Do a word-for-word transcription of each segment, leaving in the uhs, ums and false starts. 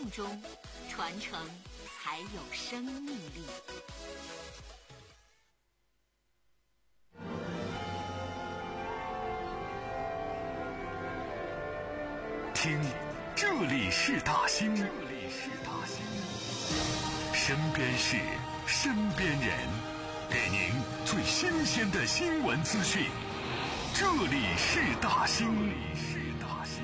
命中，传承才有生命力。 听，这里是大兴，这里是大兴，身边事，身边人，给您最新鲜的新闻资讯。这里是大兴，这里是大兴。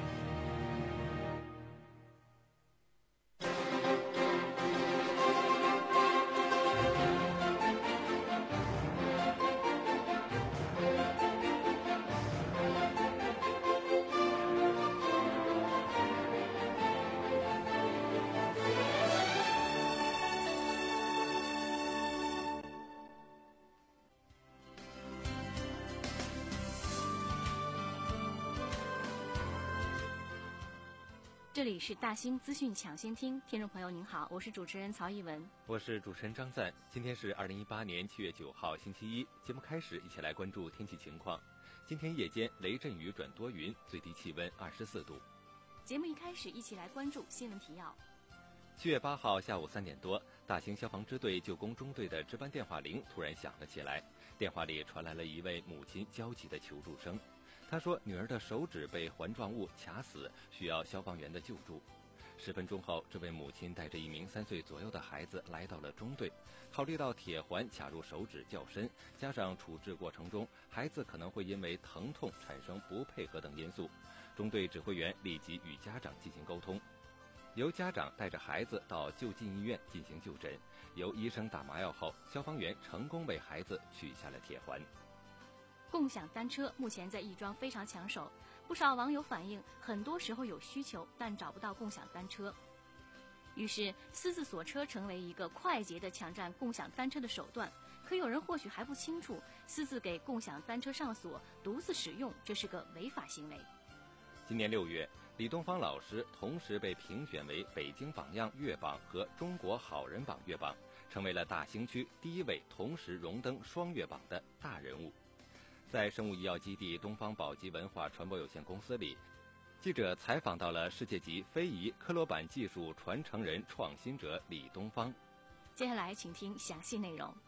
这里是大兴资讯抢先听，听众朋友您好，我是主持人曹艺文， 我是主持人张赞。今天是二零一八年七月九号星期一，节目开始，一起来关注天气情况。今天夜间雷阵雨转多云，最低气温二十四度。 节目一开始，一起来关注新闻提要。 七月八号下午三点多，大兴消防支队救工中队的值班电话铃突然响了起来，电话里传来了一位母亲焦急的求助声。她说女儿的手指被环状物卡死，需要消防员的救助。十分钟后，这位母亲带着一名三岁左右的孩子来到了中队。考虑到铁环卡入手指较深，加上处置过程中孩子可能会因为疼痛产生不配合等因素，中队指挥员立即与家长进行沟通，由家长带着孩子到就近医院进行就诊。由医生打麻药后，消防员成功为孩子取下了铁环。 共享单车目前在亦庄非常抢手，不少网友反映，很多时候有需求，但找不到共享单车。于是，私自锁车成为一个快捷的抢占共享单车的手段。可有人或许还不清楚，私自给共享单车上锁，独自使用，这是个违法行为。 今年六月，李东方老师同时被评选为北京榜样月榜和中国好人榜月榜，成为了大兴区第一位同时荣登双月榜的大人物。在生物医药基地东方宝吉文化传播有限公司里，记者采访到了世界级非遗科罗板技术传承人创新者李东方。 接下来请听详细内容。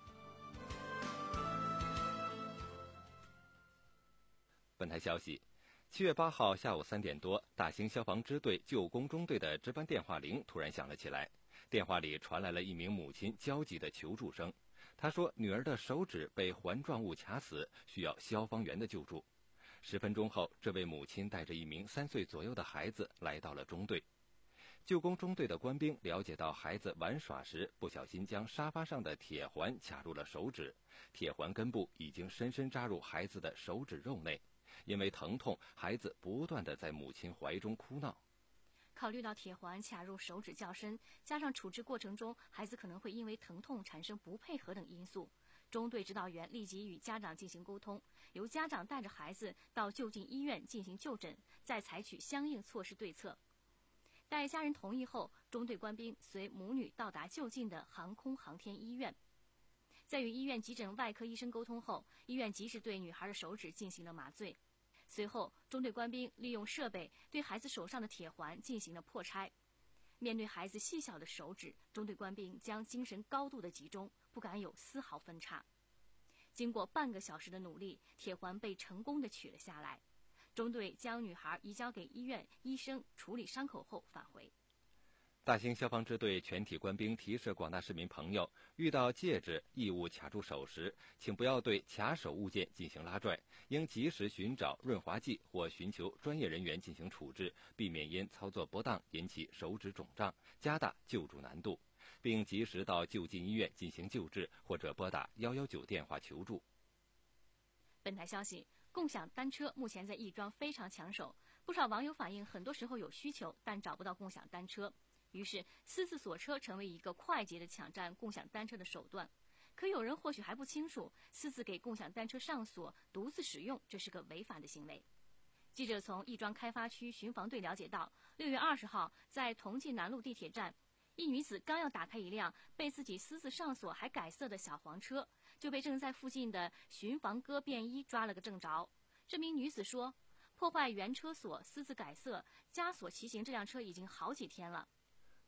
本台消息，七月八号下午三点多，大兴消防支队救工中队的值班电话铃突然响了起来，电话里传来了一名母亲焦急的求助声。他说女儿的手指被环状物卡死，需要消防员的救助。十分钟后，这位母亲带着一名三岁左右的孩子来到了中队。救工中队的官兵了解到孩子玩耍时不小心将沙发上的铁环卡入了手指，铁环根部已经深深扎入孩子的手指肉内，因为疼痛，孩子不断地在母亲怀中哭闹。 考虑到铁环卡入手指较深，加上处置过程中孩子可能会因为疼痛产生不配合等因素，中队指导员立即与家长进行沟通，由家长带着孩子到就近医院进行就诊，再采取相应措施对策。待家人同意后，中队官兵随母女到达就近的航空航天医院。在与医院急诊外科医生沟通后，医院及时对女孩的手指进行了麻醉。随后，中队官兵利用设备对孩子手上的铁环进行了破拆。面对孩子细小的手指，中队官兵将精神高度的集中，不敢有丝毫分叉。经过半个小时的努力，铁环被成功的取了下来。中队将女孩移交给医院医生处理伤口后返回。 大兴消防支队全体官兵提示广大市民朋友，遇到戒指、异物卡住手时，请不要对卡手物件进行拉拽，应及时寻找润滑剂或寻求专业人员进行处置，避免因操作不当引起手指肿胀，加大救助难度，并及时到就近医院进行救治，或者拨打一一九电话求助。 本台消息，共享单车目前在亦庄非常抢手，不少网友反映，很多时候有需求，但找不到共享单车。于是，私自锁车成为一个快捷的抢占共享单车的手段。可有人或许还不清楚，私自给共享单车上锁，独自使用，这是个违法的行为。记者从亦庄开发区巡防队了解到，六月二十号，在同济南路地铁站，一女子刚要打开一辆被自己私自上锁还改色的小黄车，就被正在附近的巡防哥便衣抓了个正着。这名女子说，破坏原车锁、私自改色、加锁骑行这辆车已经好几天了。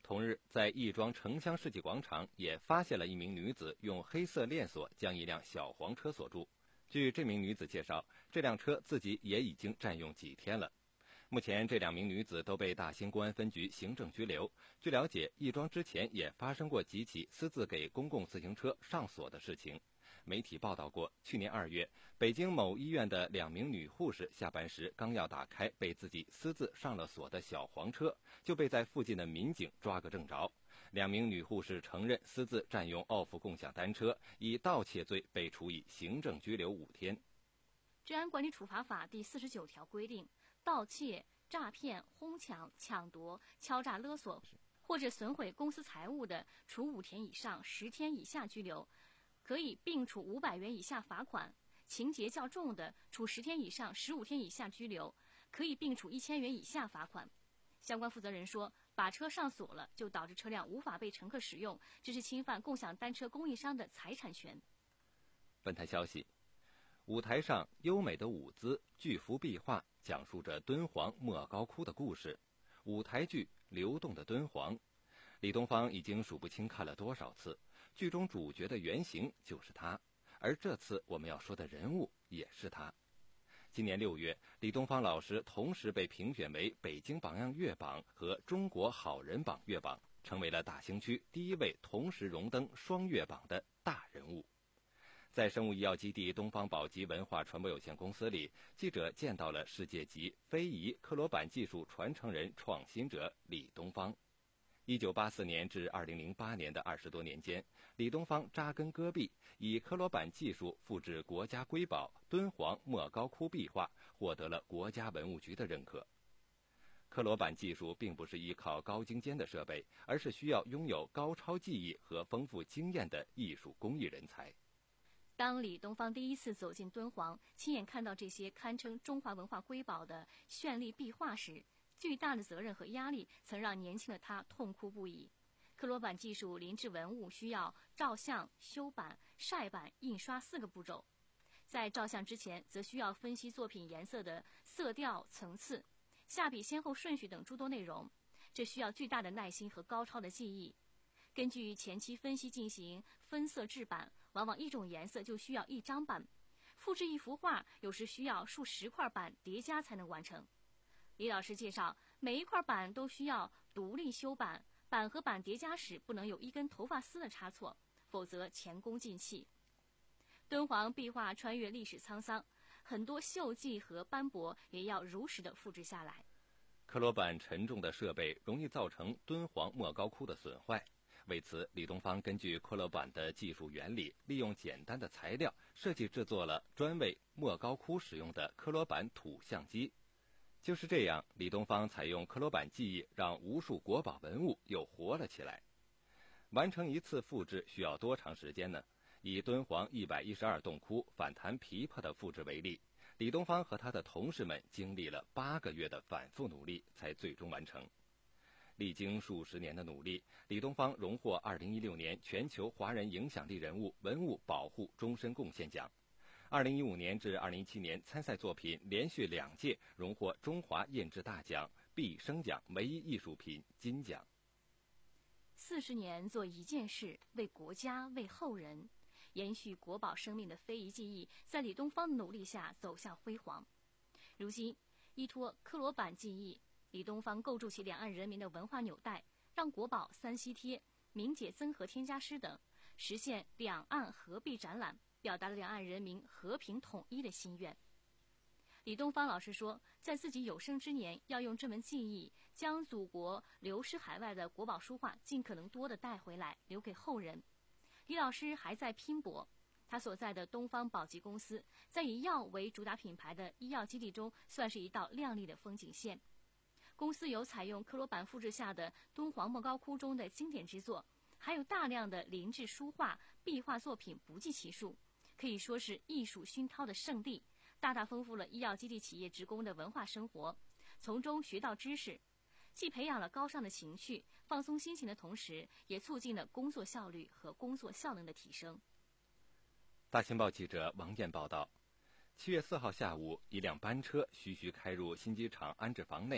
同日，在亦庄城乡世纪广场也发现了一名女子用黑色链锁将一辆小黄车锁住。据这名女子介绍，这辆车自己也已经占用几天了。目前，这两名女子都被大兴公安分局行政拘留。据了解，亦庄之前也发生过几起私自给公共自行车上锁的事情。媒体报道过，去年二月，北京某医院的两名女护士下班时刚要打开被自己私自上了锁的小黄车，就被在附近的民警抓个正着。两名女护士承认私自占用 O F F 共享单车，以盗窃罪被处以行政拘留五天。 治安管理处罚法第四十九条规定，盗窃、诈骗、哄抢、抢夺、敲诈勒索或者损毁公司财物的，处五天以上十天以下拘留，可以并处五百元以下罚款；情节较重的，处十天以上十五天以下拘留，可以并处一千元以下罚款。相关负责人说，把车上锁了，就导致车辆无法被乘客使用，这是侵犯共享单车供应商的财产权。 本台消息，舞台上优美的舞姿、巨幅壁画讲述着敦煌莫高窟的故事。舞台剧《流动的敦煌》，李东方已经数不清看了多少次。剧中主角的原型就是他，而这次我们要说的人物也是他。今年六月，李东方老师同时被评选为北京榜样月榜和中国好人榜月榜，成为了大兴区第一位同时荣登双月榜的大人物。在生物医药基地东方宝吉文化传播有限公司里，记者见到了世界级非遗克罗板技术传承人、创新者李东方。一九八四年至二零零八年的二十多年间，李东方扎根戈壁，以克罗板技术复制国家瑰宝敦煌莫高窟壁画，获得了国家文物局的认可。克罗板技术并不是依靠高精尖的设备，而是需要拥有高超技艺和丰富经验的艺术工艺人才。 当李东方第一次走进敦煌，亲眼看到这些堪称中华文化瑰宝的绚丽壁画时，巨大的责任和压力曾让年轻的他痛哭不已。克罗板技术临制文物需要照相、修版、晒版、印刷四个步骤。在照相之前，则需要分析作品颜色的色调、层次、下笔先后顺序等诸多内容，这需要巨大的耐心和高超的技艺。根据前期分析进行分色制版，往往一种颜色就需要一张版。复制一幅画，有时需要数十块板叠加才能完成。李老师介绍，每一块板都需要独立修版，板和板叠加时不能有一根头发丝的差错，否则前功尽弃。敦煌壁画穿越历史沧桑，很多锈迹和斑驳也要如实的复制下来。 克罗板沉重的设备容易造成敦煌莫高窟的损坏，为此，李东方根据克罗板的技术原理，利用简单的材料设计制作了专为莫高窟使用的克罗板土相机。就是这样，李东方采用克罗板技艺，让无数国宝文物又活了起来。完成一次复制需要多长时间呢？以敦煌一百一十二洞窟反弹琵琶的复制为例，李东方和他的同事们经历了八个月的反复努力，才最终完成。历经数十年的努力，李东方荣获二零一六年全球华人影响力人物文物保护终身贡献奖。二零一五年至二零一七年参赛作品连续两届荣获中华印制大奖毕生奖唯一艺术品金奖。 四十年做一件事，为国家，为后人，延续国宝生命的非遗技艺，在李东方的努力下走向辉煌。如今，依托克罗板技艺，李东方构筑起两岸人民的文化纽带，让国宝三西贴、明解增和添加诗等实现两岸合璧展览，表达了两岸人民和平统一的心愿。李东方老师说，在自己有生之年，要用这门技艺，将祖国流失海外的国宝书画尽可能多的带回来，留给后人。李老师还在拼搏，他所在的东方宝吉公司，在以药为主打品牌的医药基地中，算是一道亮丽的风景线。公司有采用克罗板复制下的敦煌莫高窟中的经典之作，还有大量的临制书画、壁画作品不计其数，可以说是艺术熏陶的圣地，大大丰富了医药基地企业职工的文化生活，从中学到知识，既培养了高尚的情绪，放松心情的同时，也促进了工作效率和工作效能的提升。 大新报记者王燕报道，七月四号下午，一辆班车徐徐开入新机场安置房内，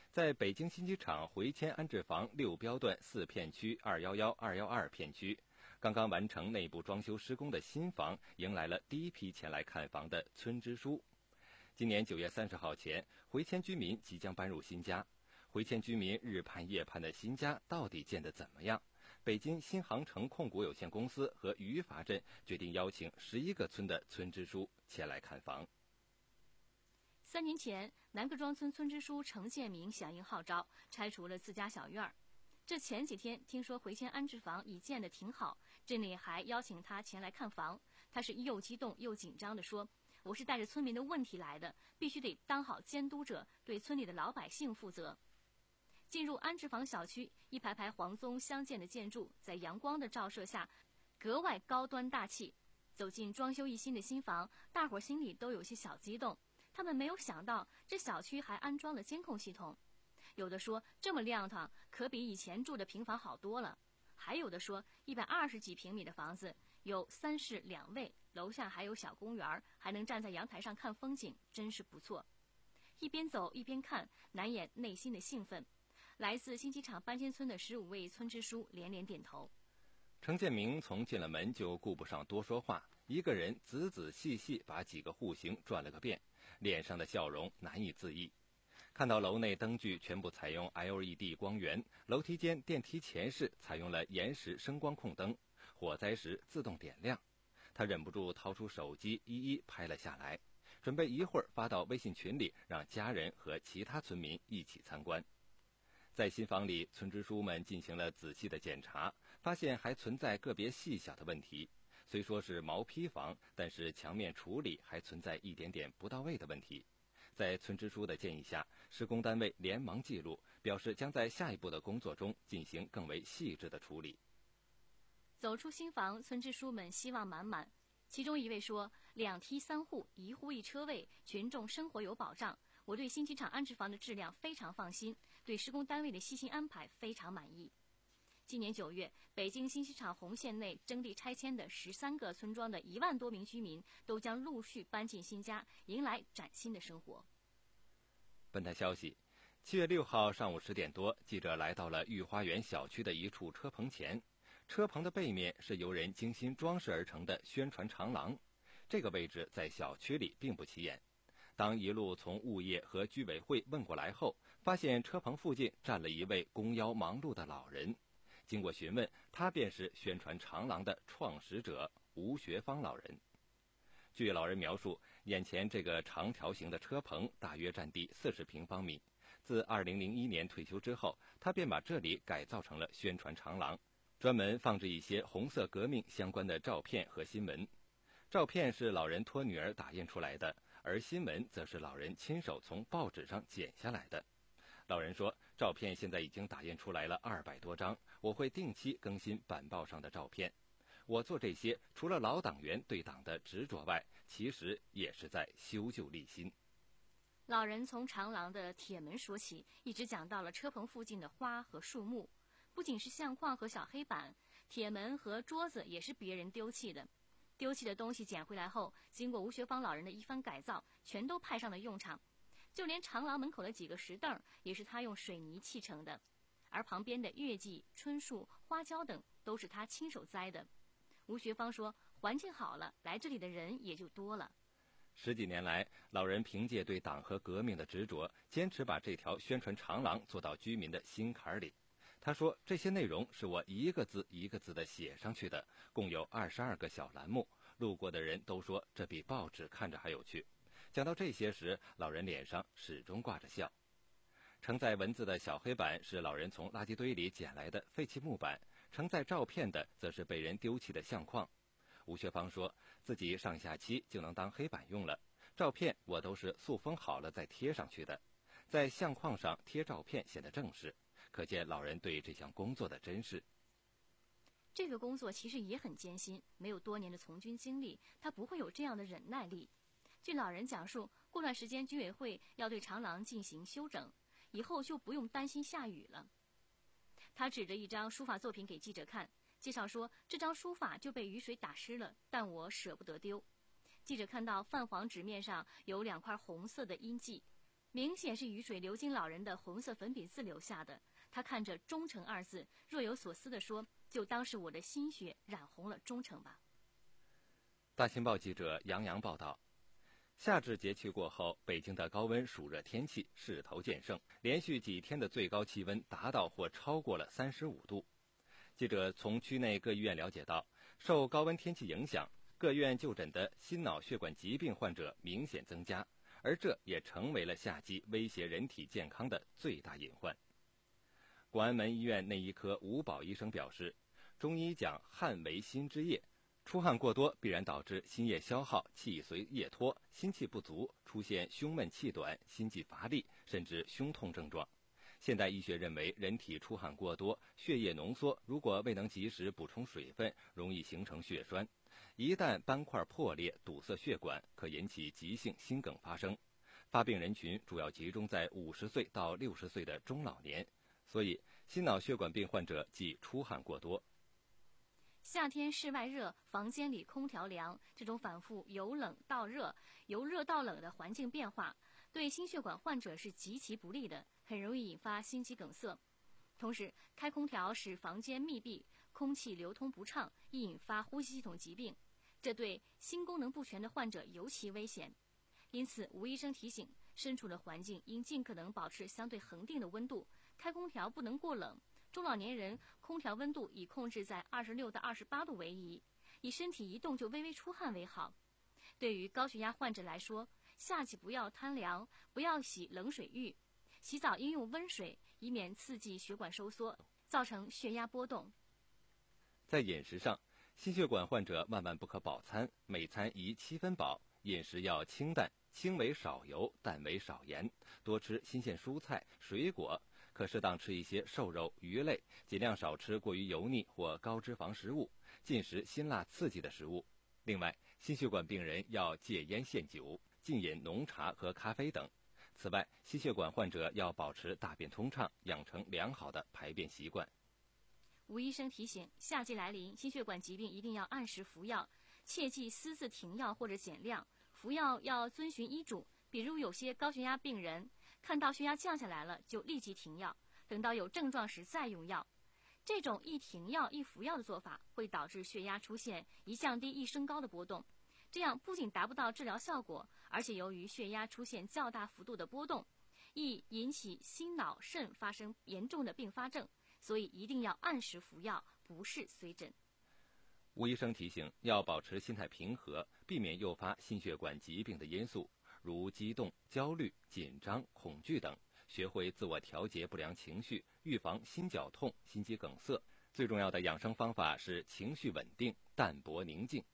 在北京新机场回迁安置房六标段四片区二一一、二一二片区，刚刚完成内部装修施工的新房迎来了第一批前来看房的村支书。今年九月三十号前，回迁居民即将搬入新家。回迁居民日盼夜盼的新家到底建得怎么样？北京新航城控股有限公司和余法镇决定邀请十一个村的村支书前来看房。 三年前，南各庄村村支书程建明响应号召，拆除了自家小院儿。这前几天听说回迁安置房已建得挺好，镇里还邀请他前来看房。他是又激动又紧张地说：“我是带着村民的问题来的，必须得当好监督者，对村里的老百姓负责。”进入安置房小区，一排排黄棕相间的建筑在阳光的照射下格外高端大气。走进装修一新的新房，大伙心里都有些小激动。他们没有想到这小区还安装了监控系统，有的说这么亮堂可比以前住的平房好多了，还有的说一百二十几平米的房子有三室两卫，楼下还有小公园，还能站在阳台上看风景，真是不错。一边走一边看，难掩内心的兴奋。来自新机场搬迁村的十五位村支书连连点头。 程建明从进了门就顾不上多说话，一个人仔仔细细把几个户型转了个遍，脸上的笑容难以自抑。看到楼内灯具全部采用 L E D 光源，楼梯间电梯前室采用了延时声光控灯，火灾时自动点亮，他忍不住掏出手机一一拍了下来，准备一会儿发到微信群里，让家人和其他村民一起参观。在新房里，村支书们进行了仔细的检查，发现还存在个别细小的问题。虽说是毛坯房，但是墙面处理还存在一点点不到位的问题。在村支书的建议下，施工单位连忙记录，表示将在下一步的工作中进行更为细致的处理。 走出新房，村支书们希望满满。其中一位说：“两梯三户，一户一车位，群众生活有保障。我对新机场安置房的质量非常放心，对施工单位的细心安排非常满意。”今年九月，北京新机场红线内征地拆迁的十三个村庄的一万多名居民都将陆续搬进新家，迎来崭新的生活。 本台消息，七月六号上午十点多，记者来到了御花园小区的一处车棚前。车棚的背面是由人精心装饰而成的宣传长廊，这个位置在小区里并不起眼。当一路从物业和居委会问过来后，发现车棚附近站了一位弓腰忙碌的老人。经过询问，他便是宣传长廊的创始者吴学芳老人。据老人描述，眼前这个长条形的车棚大约占地四十平方米。自二零零一年退休之后，他便把这里改造成了宣传长廊，专门放置一些红色革命相关的照片和新闻。照片是老人托女儿打印出来的，而新闻则是老人亲手从报纸上剪下来的。老人说，照片现在已经打印出来了二百多张，我会定期更新板报上的照片。我做这些，除了老党员对党的执着外，其实也是在修旧立新。 老人从长廊的铁门说起，一直讲到了车棚附近的花和树木。不仅是相框和小黑板，铁门和桌子也是别人丢弃的。丢弃的东西捡回来后，经过吴学芳老人的一番改造，全都派上了用场。就连长廊门口的几个石凳也是他用水泥砌成的，而旁边的月季、春树、花椒等都是他亲手栽的。吴学芳说，环境好了，来这里的人也就多了。 十几年来，老人凭借对党和革命的执着，坚持把这条宣传长廊做到居民的心坎里。他说，这些内容是我一个字一个字地写上去的，共有二十二个小栏目，路过的人都说这比报纸看着还有趣。讲到这些时，老人脸上始终挂着笑。承载文字的小黑板是老人从垃圾堆里捡来的废弃木板，承载照片的则是被人丢弃的相框。吴学芳说，自己上下期就能当黑板用了，照片我都是塑封好了再贴上去的，在相框上贴照片显得正式，可见老人对这项工作的珍视。 这个工作其实也很艰辛，没有多年的从军经历，他不会有这样的忍耐力。据老人讲述，过段时间居委会要对长廊进行修整，以后就不用担心下雨了。他指着一张书法作品给记者看，介绍说，这张书法就被雨水打湿了，但我舍不得丢。记者看到泛黄纸面上有两块红色的印记， 明显是雨水流经老人的红色粉笔字留下的。他看着忠诚二字，若有所思地说，就当是我的心血染红了忠诚吧。 大新报记者杨洋报道，夏至节气过后，北京的高温暑热天气势头渐盛，连续几天的最高气温达到或超过了三十五度。记者从区内各医院了解到，受高温天气影响，各院就诊的心脑血管疾病患者明显增加，而这也成为了夏季威胁人体健康的最大隐患。广安门医院内医科吴宝医生表示，中医讲汗为心之液，出汗过多必然导致心液消耗，气随液脱，心气不足，出现胸闷气短、心悸乏力，甚至胸痛症状。现代医学认为，人体出汗过多，血液浓缩，如果未能及时补充水分，容易形成血栓。一旦斑块破裂，堵塞血管，可引起急性心梗发生。发病人群主要集中在五十岁到六十岁的中老年，所以心脑血管病患者忌出汗过多。 夏天室外热，房间里空调凉，这种反复由冷到热、由热到冷的环境变化，对心血管患者是极其不利的，很容易引发心肌梗塞。同时，开空调使房间密闭，空气流通不畅，易引发呼吸系统疾病，这对心功能不全的患者尤其危险。因此，吴医生提醒，身处的环境应尽可能保持相对恒定的温度，开空调不能过冷。中老年人空调温度以控制在二十六到二十八度为宜，以身体一动就微微出汗为好。对于高血压患者来说，夏季不要贪凉，不要洗冷水浴，洗澡应用温水，以免刺激血管收缩，造成血压波动。 在饮食上，心血管患者万万不可饱餐，每餐宜七分饱，饮食要清淡，轻为少油，淡为少盐，多吃新鲜蔬菜、水果，可适当吃一些瘦肉、鱼类，尽量少吃过于油腻或高脂肪食物，禁食辛辣刺激的食物。另外，心血管病人要戒烟限酒，禁饮浓茶和咖啡等。此外，心血管患者要保持大便通畅，养成良好的排便习惯。 吴医生提醒，夏季来临，心血管疾病一定要按时服药，切忌私自停药或者减量，服药要遵循医嘱。比如有些高血压病人看到血压降下来了，就立即停药，等到有症状时再用药。这种一停药一服药的做法，会导致血压出现一降低一升高的波动，这样不仅达不到治疗效果，而且由于血压出现较大幅度的波动，易引起心脑肾发生严重的并发症，所以一定要按时服药，不是随诊。 吴医生提醒，要保持心态平和，避免诱发心血管疾病的因素，如激动、焦虑、紧张、恐惧等，学会自我调节不良情绪，预防心绞痛、心肌梗塞。最重要的养生方法是情绪稳定、淡泊宁静。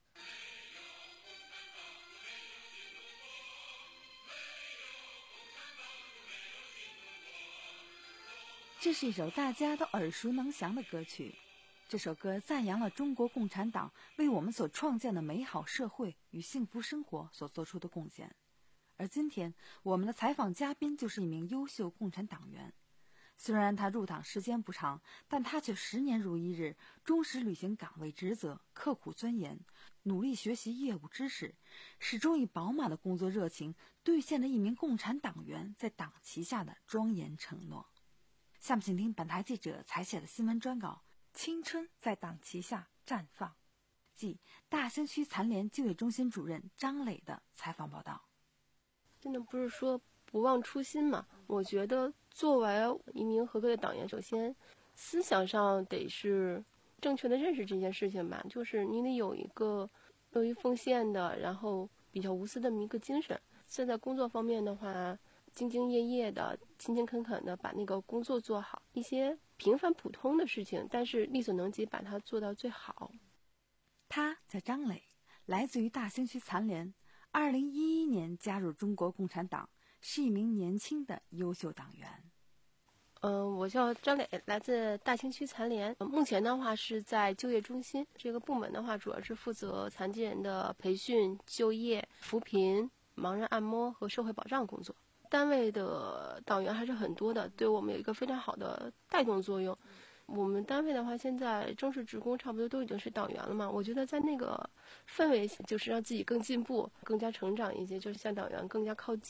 这是一首大家都耳熟能详的歌曲。这首歌赞扬了中国共产党为我们所创建的美好社会与幸福生活所做出的贡献。而今天我们的采访嘉宾就是一名优秀共产党员。虽然他入党时间不长，但他却十年如一日，忠实履行岗位职责，刻苦钻研，努力学习业务知识，始终以饱满的工作热情兑现了一名共产党员在党旗下的庄严承诺。下面请听本台记者采写的新闻专稿《青春在党旗下绽放》，即大兴区残联就业中心主任张磊的采访报道。 真的不是说不忘初心嘛，我觉得作为一名合格的党员，首先思想上得是正确的认识这件事情吧，就是你得有一个乐于奉献的，然后比较无私的一个精神。现在工作方面的话，兢兢业业的、勤勤恳恳的把那个工作做好，一些平凡普通的事情，但是力所能及把它做到最好。 他叫张磊，来自于大兴区残联，二零一一年加入中国共产党，是一名年轻的优秀党员。 嗯、呃，我叫张磊，来自大兴区残联，目前的话是在就业中心这个部门的话，主要是负责残疾人的培训、就业、扶贫、盲人按摩和社会保障工作。单位的党员还是很多的，对我们有一个非常好的带动作用。我们单位的话，现在正式职工差不多都已经是党员了嘛，我觉得在那个氛围就是让自己更进步、更加成长一些，就是向党员更加靠近。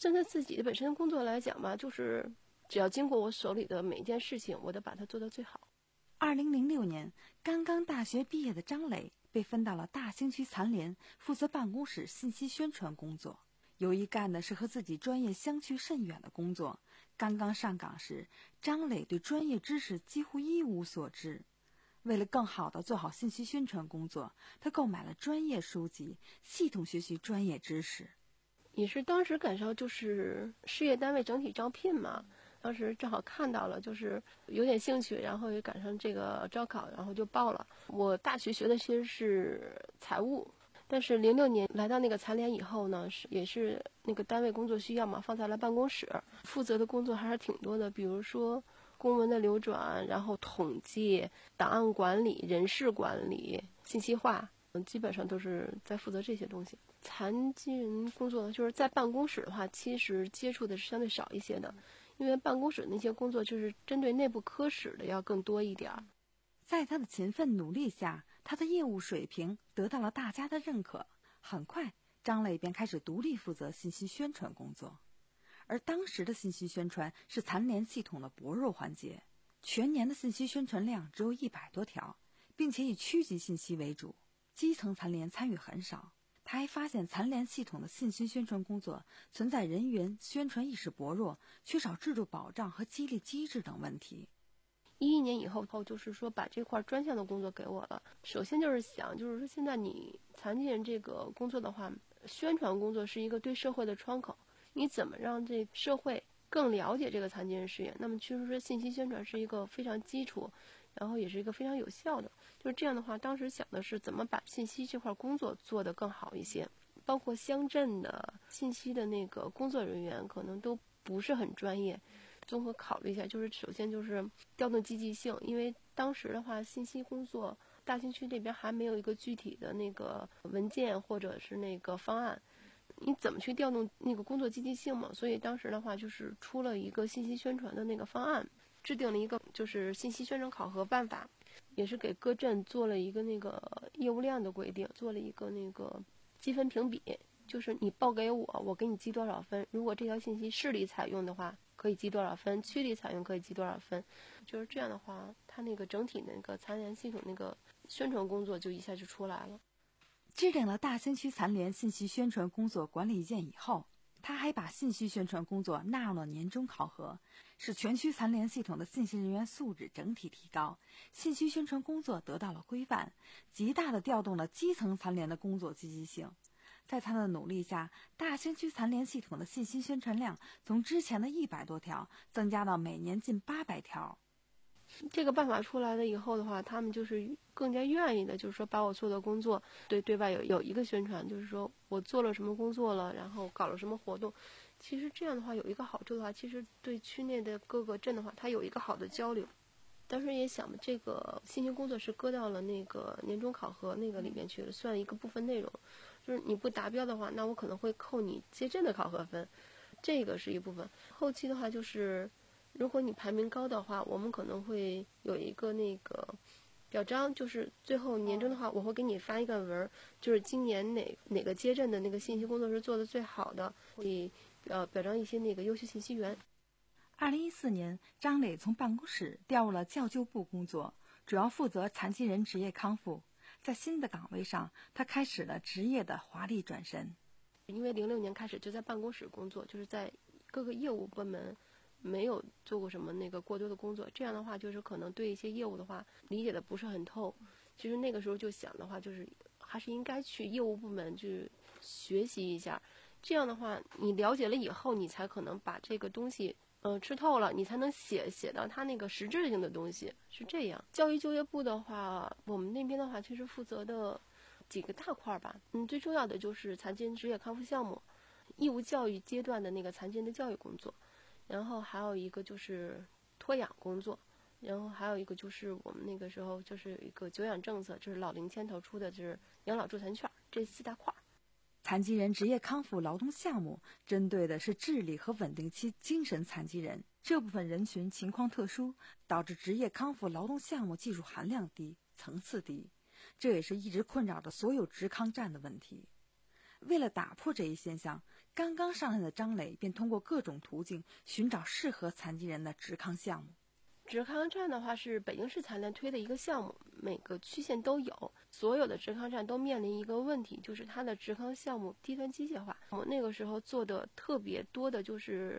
站在自己的本身的工作来讲吧，就是只要经过我手里的每一件事情，我都把它做到最好。 二零零六年，刚刚大学毕业的张磊被分到了大兴区残联，负责办公室信息宣传工作。由于干的是和自己专业相去甚远的工作，刚刚上岗时，张磊对专业知识几乎一无所知。为了更好地做好信息宣传工作，他购买了专业书籍，系统学习专业知识。 也是当时赶上就是事业单位整体招聘嘛，当时正好看到了，就是有点兴趣，然后也赶上这个招考，然后就报了。我大学学的其实是财务，但是零六年来到那个残联以后呢，是也是那个单位工作需要嘛，放在了办公室，负责的工作还是挺多的，比如说公文的流转，然后统计、档案管理、人事管理、信息化，嗯，基本上都是在负责这些东西。残疾人工作就是在办公室的话，其实接触的是相对少一些的，因为办公室那些工作就是针对内部科室的要更多一点。 在他的勤奋努力下，他的业务水平得到了大家的认可。很快，张磊便开始独立负责信息宣传工作。而当时的信息宣传是残联系统的薄弱环节，全年的信息宣传量只有一百多条，并且以区级信息为主，基层残联参与很少。他还发现残联系统的信息宣传工作存在人员宣传意识薄弱、缺少制度保障和激励机制等问题。 一一年以后，就是说把这块专项的工作给我了。首先就是想，就是说现在你残疾人这个工作的话，宣传工作是一个对社会的窗口，你怎么让这社会更了解这个残疾人事业？那么其实说信息宣传是一个非常基础，然后也是一个非常有效的。就是这样的话，当时想的是怎么把信息这块工作做得更好一些，包括乡镇的信息的那个工作人员可能都不是很专业。综合考虑一下，就是首先就是调动积极性，因为当时的话，信息工作大兴区这边还没有一个具体的那个文件或者是那个方案，你怎么去调动那个工作积极性嘛？所以当时的话，就是出了一个信息宣传的那个方案，制定了一个就是信息宣传考核办法，也是给各镇做了一个那个业务量的规定，做了一个那个积分评比，就是你报给我，我给你积多少分，如果这条信息市里采用的话可以积多少分，区里采用可以积多少分，就是这样的话，它那个整体那个残联系统那个宣传工作就一下就出来了。 制定了大兴区残联信息宣传工作管理意见以后，他还把信息宣传工作纳入了年终考核，使全区残联系统的信息人员素质整体提高，信息宣传工作得到了规范，极大地调动了基层残联的工作积极性。在他的努力下，大兴区残联系统的信息宣传量从之前的一百多条增加到每年近八百条。 这个办法出来了以后的话，他们就是更加愿意的，就是说把我做的工作对对外有有一个宣传，就是说我做了什么工作了，然后搞了什么活动。其实这样的话有一个好处的话，其实对区内的各个镇的话，它有一个好的交流。当时也想吧，这个信息工作是搁到了那个年终考核那个里面去了，算一个部分内容。就是你不达标的话，那我可能会扣你接镇的考核分，这个是一部分。后期的话就是如果你排名高的话，我们可能会有一个那个表彰，就是最后年终的话，我会给你发一个文，就是今年哪哪个街镇的那个信息工作是做的最好的，会呃表彰一些那个优秀信息员。 二零一四年，张磊从办公室调入了教救部工作，主要负责残疾人职业康复。在新的岗位上，他开始了职业的华丽转身。 因为零六年开始就在办公室工作，就是在各个业务部门没有做过什么那个过多的工作，这样的话就是可能对一些业务的话理解的不是很透。其实那个时候就想的话，就是还是应该去业务部门去学习一下，这样的话你了解了以后，你才可能把这个东西嗯、呃，吃透了，你才能写写到它那个实质性的东西，是这样。教育就业部的话，我们那边的话其实负责的几个大块吧，嗯，最重要的就是残疾人职业康复项目，义务教育阶段的那个残疾人的教育工作，然后还有一个就是托养工作，然后还有一个就是我们那个时候就是一个久养政策，就是老龄牵头出的就是养老助残券，这四大块。 残疾人职业康复劳动项目针对的是智力和稳定期精神残疾人，这部分人群情况特殊，导致职业康复劳动项目技术含量低、层次低，这也是一直困扰着所有职康站的问题。为了打破这一现象， 刚刚上任的张磊便通过各种途径寻找适合残疾人的职康项目。 职康站的话是北京市残联推的一个项目，每个区县都有。所有的职康站都面临一个问题，就是它的职康项目低端机械化。我们那个时候做的特别多的就是，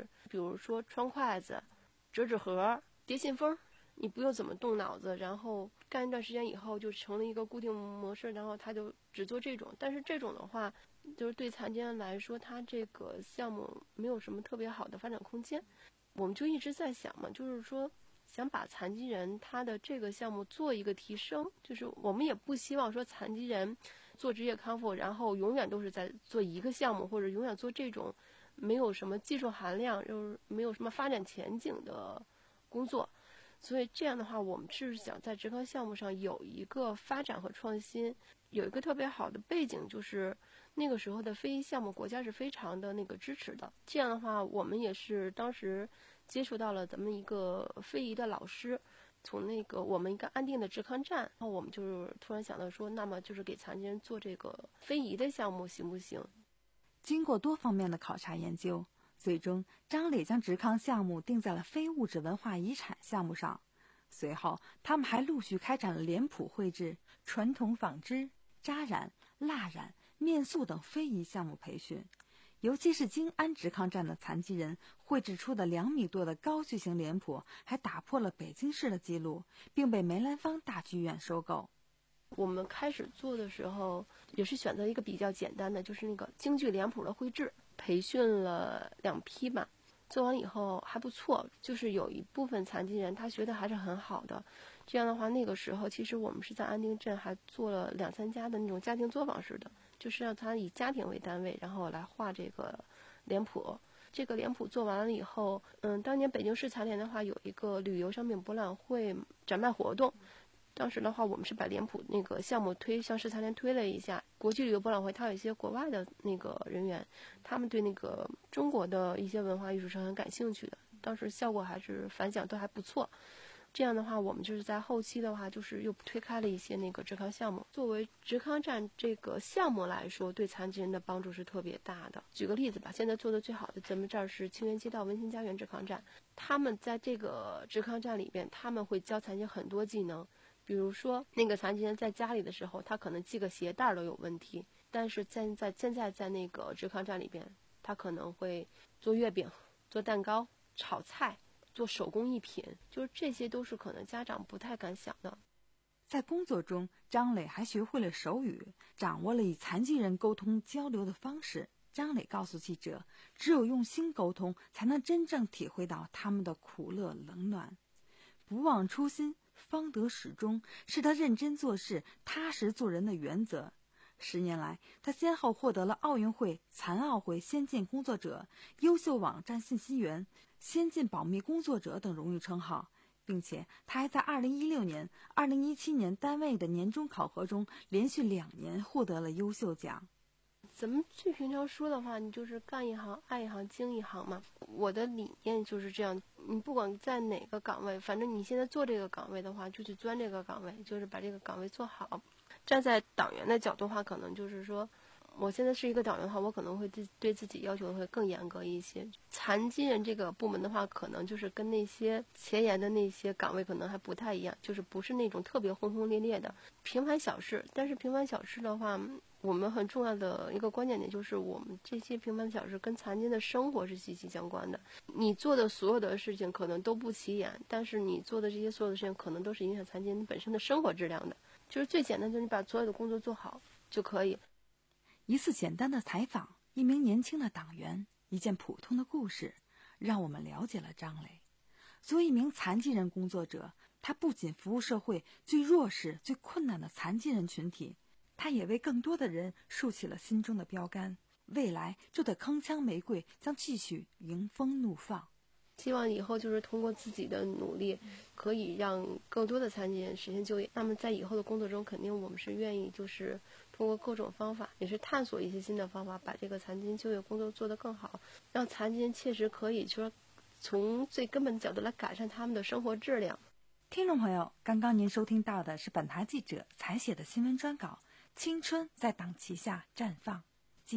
比如说穿筷子、折纸盒、叠信封，你不用怎么动脑子，然后干一段时间以后就成了一个固定模式，然后他就只做这种。但是这种的话，就是对残疾人来说，它这个项目没有什么特别好的发展空间。我们就一直在想嘛，就是说想把残疾人他的这个项目做一个提升，就是我们也不希望说残疾人做职业康复，然后永远都是在做一个项目，或者永远做这种没有什么技术含量，就是没有什么发展前景的工作。所以这样的话，我们是想在职康项目上有一个发展和创新。有一个特别好的背景，就是那个时候的非遗项目国家是非常的那个支持的。这样的话，我们也是当时接触到了咱们一个非遗的老师，从那个我们一个安定的职康站，然后我们就是突然想到说，那么就是给残疾人做这个非遗的项目行不行？ 经过多方面的考察研究，最终张磊将职康项目定在了非物质文化遗产项目上。随后他们还陆续开展了脸谱绘制、传统纺织、扎染、蜡染、面塑等非遗项目培训。尤其是京安职康站的残疾人绘制出的两米多的高巨型脸谱，还打破了北京市的记录，并被梅兰芳大剧院收购。 我们开始做的时候也是选择一个比较简单的，就是那个京剧脸谱的绘制，培训了两批吧。做完以后还不错，就是有一部分残疾人他学的还是很好的。这样的话，那个时候其实我们是在安定镇还做了两三家的那种家庭作坊式的，就是让他以家庭为单位，然后来画这个脸谱。这个脸谱做完了以后，嗯，当年北京市残联的话有一个旅游商品博览会展卖活动。当时的话，我们是把脸谱那个项目推向市残联推了一下。国际旅游博览会，它有一些国外的那个人员，他们对那个中国的一些文化艺术是很感兴趣的。当时效果还是反响都还不错。这样的话，我们就是在后期的话，就是又推开了一些那个职康项目。作为职康站这个项目来说，对残疾人的帮助是特别大的。举个例子吧，现在做的最好的，咱们这儿是清源街道温馨家园职康站，他们在这个职康站里边，他们会教残疾很多技能。比如说，那个残疾人在家里的时候，他可能系个鞋带都有问题，但是现在现在在那个职康站里边，他可能会做月饼、做蛋糕、炒菜、做手工艺品，就是这些都是可能家长不太敢想的。 在工作中，张磊还学会了手语，掌握了与残疾人沟通交流的方式。张磊告诉记者，只有用心沟通，才能真正体会到他们的苦乐冷暖。不忘初心，方得始终，是他认真做事、踏实做人的原则。十年来，他先后获得了奥运会、残奥会先进工作者、优秀网站信息员、先进保密工作者等荣誉称号，并且他还在二零一六年、二零一七年单位的年终考核中连续两年获得了优秀奖。 咱们最平常说的话，你就是干一行爱一行精一行嘛。我的理念就是这样，你不管在哪个岗位，反正你现在做这个岗位的话，就去钻这个岗位，就是把这个岗位做好。站在党员的角度的话，可能就是说，我现在是一个党员的话，我可能会对对自己要求会更严格一些。残疾人这个部门的话，可能就是跟那些前沿的那些岗位可能还不太一样，就是不是那种特别轰轰烈烈的平凡小事。但是平凡小事的话，我们很重要的一个关键点就是，我们这些平凡小事跟残疾人的生活是息息相关的。你做的所有的事情可能都不起眼，但是你做的这些所有的事情可能都是影响残疾人本身的生活质量的。就是最简单的，就是你把所有的工作做好就可以。 一次简单的采访，一名年轻的党员，一件普通的故事，让我们了解了张磊。作为一名残疾人工作者，他不仅服务社会最弱势、最困难的残疾人群体，他也为更多的人竖起了心中的标杆。未来这对铿锵玫瑰将继续迎风怒放。 希望以后就是通过自己的努力，可以让更多的残疾人实现就业。那么在以后的工作中，肯定我们是愿意就是通过各种方法，也是探索一些新的方法，把这个残疾人就业工作做得更好，让残疾人切实可以说从最根本的角度来改善他们的生活质量。 听众朋友，刚刚您收听到的是本台记者采写的新闻专稿《青春在党旗下绽放》，即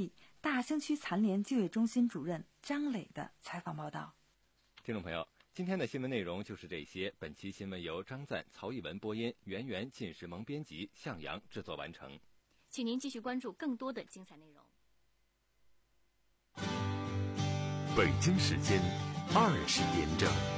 大兴区残联就业中心主任张磊的采访报道。 听众朋友，今天的新闻内容就是这些。本期新闻由张赞、曹一文播音，圆圆、靳时萌编辑，向阳制作完成。 请您继续关注更多的精彩内容。 北京时间二十点整。